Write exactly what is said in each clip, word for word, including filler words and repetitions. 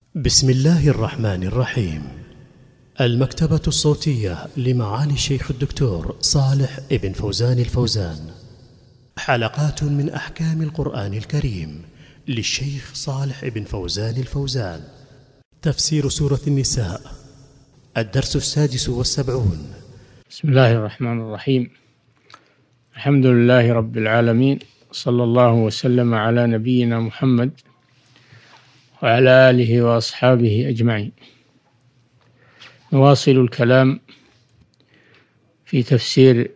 بسم الله الرحمن الرحيم. المكتبة الصوتية لمعالي الشيخ الدكتور صالح ابن فوزان الفوزان، حلقات من أحكام القرآن الكريم للشيخ صالح ابن فوزان الفوزان. تفسير سورة النساء، الدرس السادس والسبعون. بسم الله الرحمن الرحيم. الحمد لله رب العالمين، صلى الله وسلم على نبينا محمد وعلى آله وأصحابه أجمعين. نواصل الكلام في تفسير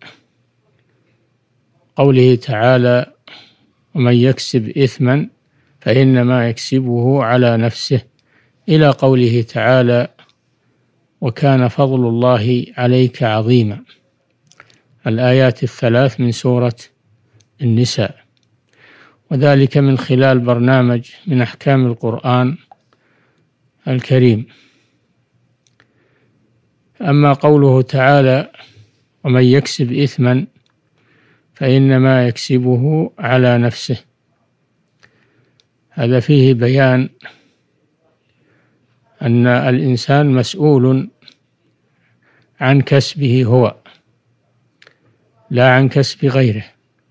قوله تعالى: ومن يكسب إثما فإنما يكسبه على نفسه، إلى قوله تعالى: وكان فضل الله عليك عظيما. الآيات الثلاث من سورة النساء، وذلك من خلال برنامج من أحكام القرآن الكريم. أما قوله تعالى: ومن يكسب إثما فإنما يكسبه على نفسه، هذا فيه بيان أن الإنسان مسؤول عن كسبه هو، لا عن كسب غيره.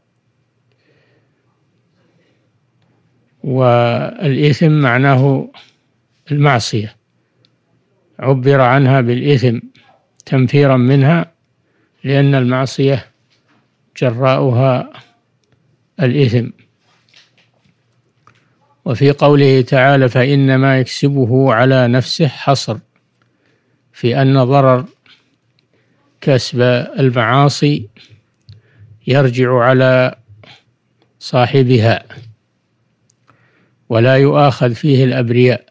والإثم معناه المعصية، عبر عنها بالإثم تنفيرا منها، لأن المعصية جراؤها الإثم. وفي قوله تعالى: فإنما يكسبه على نفسه، حصر في أن ضرر كسب المعاصي يرجع على صاحبها، ولا يؤاخذ فيه الأبرياء.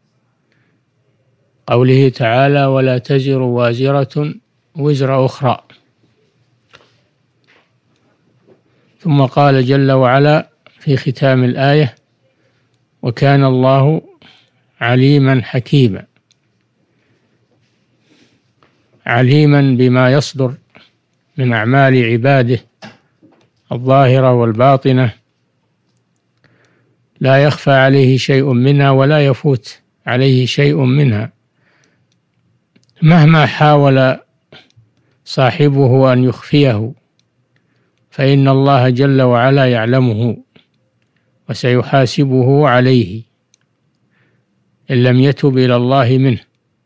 قوله تعالى: ولا تزر وازرة وزر أخرى. ثم قال جل وعلا في ختام الآية: وكان الله عليما حكيما، عليما بما يصدر من أعمال عباده الظاهرة والباطنة، لا يخفى عليه شيء منها ولا يفوت عليه شيء منها، مهما حاول صاحبه أن يخفيه، فإن الله جل وعلا يعلمه وسيحاسبه عليه إن لم يتب إلى الله منه.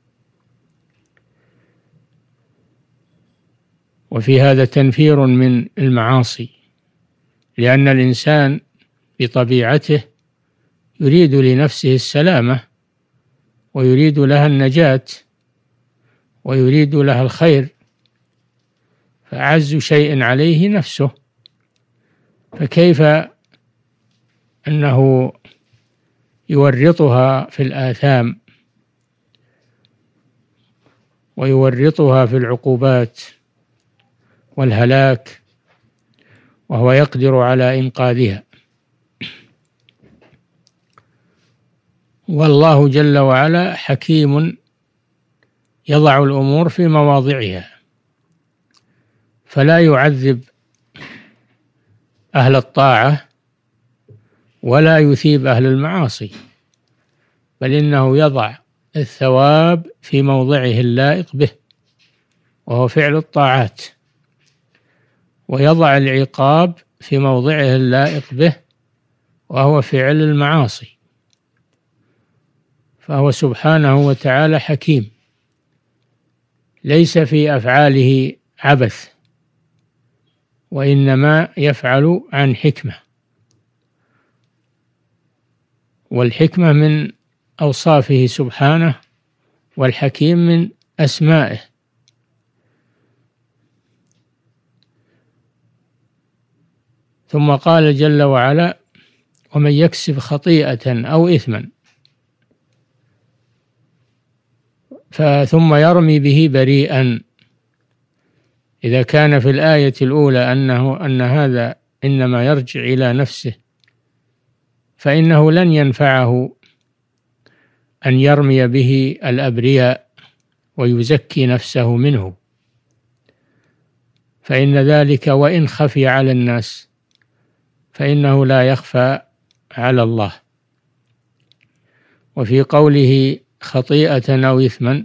وفي هذا تنفير من المعاصي، لأن الإنسان بطبيعته يريد لنفسه السلامة، ويريد لها النجاة، ويريد لها الخير، فأعز شيء عليه نفسه، فكيف أنه يورطها في الآثام ويورطها في العقوبات والهلاك وهو يقدر على إنقاذها؟ والله جل وعلا حكيم يضع الأمور في مواضعها، فلا يعذب أهل الطاعة ولا يثيب أهل المعاصي، بل إنه يضع الثواب في موضعه اللائق به، وهو فعل الطاعات، ويضع العقاب في موضعه اللائق به، وهو فعل المعاصي. فهو سبحانه وتعالى حكيم، ليس في أفعاله عبث، وإنما يفعل عن حكمة، والحكمة من أوصافه سبحانه، والحكيم من أسمائه. ثم قال جل وعلا: ومن يكسب خطيئة أو إثما ثم يرمي به بريئا. إذا كان في الآية الأولى أنه أن هذا إنما يرجع إلى نفسه، فإنه لن ينفعه أن يرمي به الأبرياء ويزكي نفسه منه، فإن ذلك وإن خفي على الناس فإنه لا يخفى على الله. وفي قوله خطيئة أو إثما،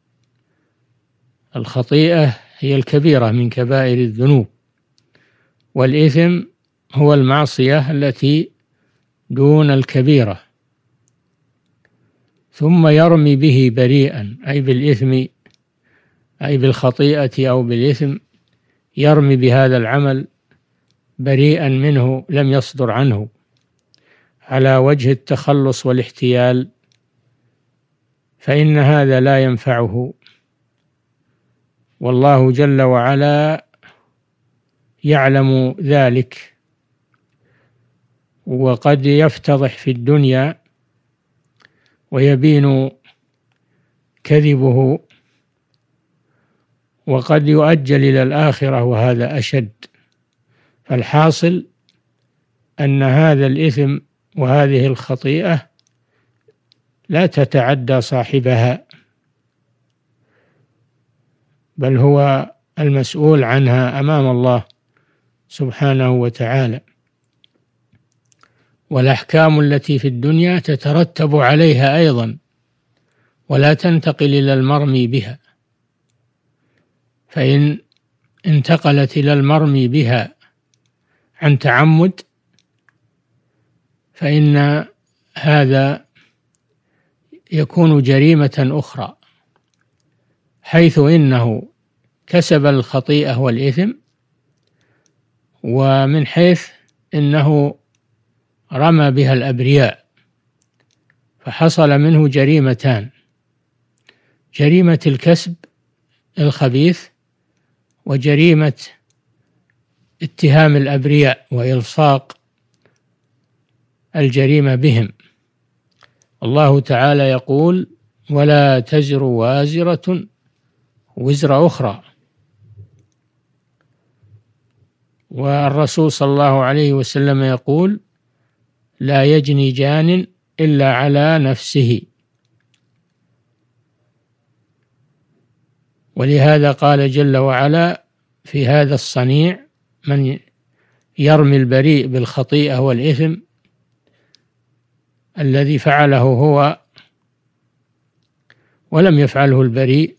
الخطيئة هي الكبيرة من كبائر الذنوب، والإثم هو المعصية التي دون الكبيرة، ثم يرمي به بريئا، أي بالإثم أي بالخطيئة أو بالإثم، يرمي بهذا العمل بريئا منه لم يصدر عنه على وجه التخلص والاحتيال، فإن هذا لا ينفعه، والله جل وعلا يعلم ذلك، وقد يفتضح في الدنيا ويبين كذبه، وقد يؤجل إلى الآخرة وهذا أشد. فالحاصل أن هذا الإثم وهذه الخطيئة لا تتعدى صاحبها، بل هو المسؤول عنها أمام الله سبحانه وتعالى، والأحكام التي في الدنيا تترتب عليها أيضا ولا تنتقل إلى المرمي بها، فإن انتقلت إلى المرمي بها عن تعمد فإن هذا يكون جريمة أخرى، حيث إنه كسب الخطيئة والإثم، ومن حيث إنه رمى بها الأبرياء فحصل منه جريمتان: جريمة الكسب الخبيث، وجريمة اتهام الأبرياء وإلصاق الجريمة بهم. الله تعالى يقول: ولا تزر وازرة وزر أخرى. والرسول صلى الله عليه وسلم يقول: لا يجني جان إلا على نفسه. ولهذا قال جل وعلا في هذا الصنيع: من يرمي البريء بالخطيئة والإثم الذي فعله هو ولم يفعله البريء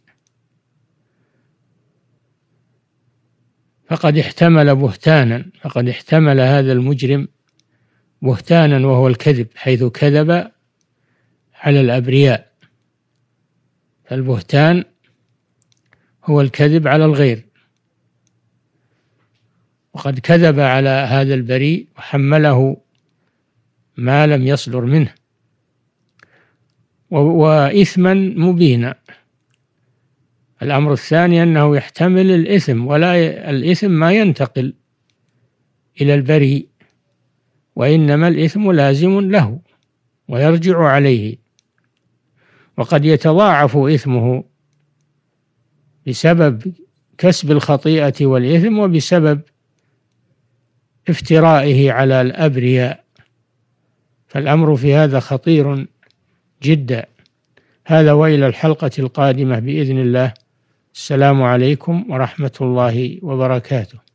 فقد احتمل بهتانا، فقد احتمل هذا المجرم بهتانا وهو الكذب، حيث كذب على الأبرياء. فالبهتان هو الكذب على الغير، وقد كذب على هذا البريء وحمله ما لم يصدر منه، وإثما مبينا. الأمر الثاني أنه يحتمل الإثم، ولا الإثم ما ينتقل إلى البريء، وإنما الإثم لازم له ويرجع عليه، وقد يتضاعف إثمه بسبب كسب الخطيئة والإثم وبسبب افترائه على الأبرياء. فالأمر في هذا خطير جدا. هذا، وإلى الحلقة القادمة بإذن الله. السلام عليكم ورحمة الله وبركاته.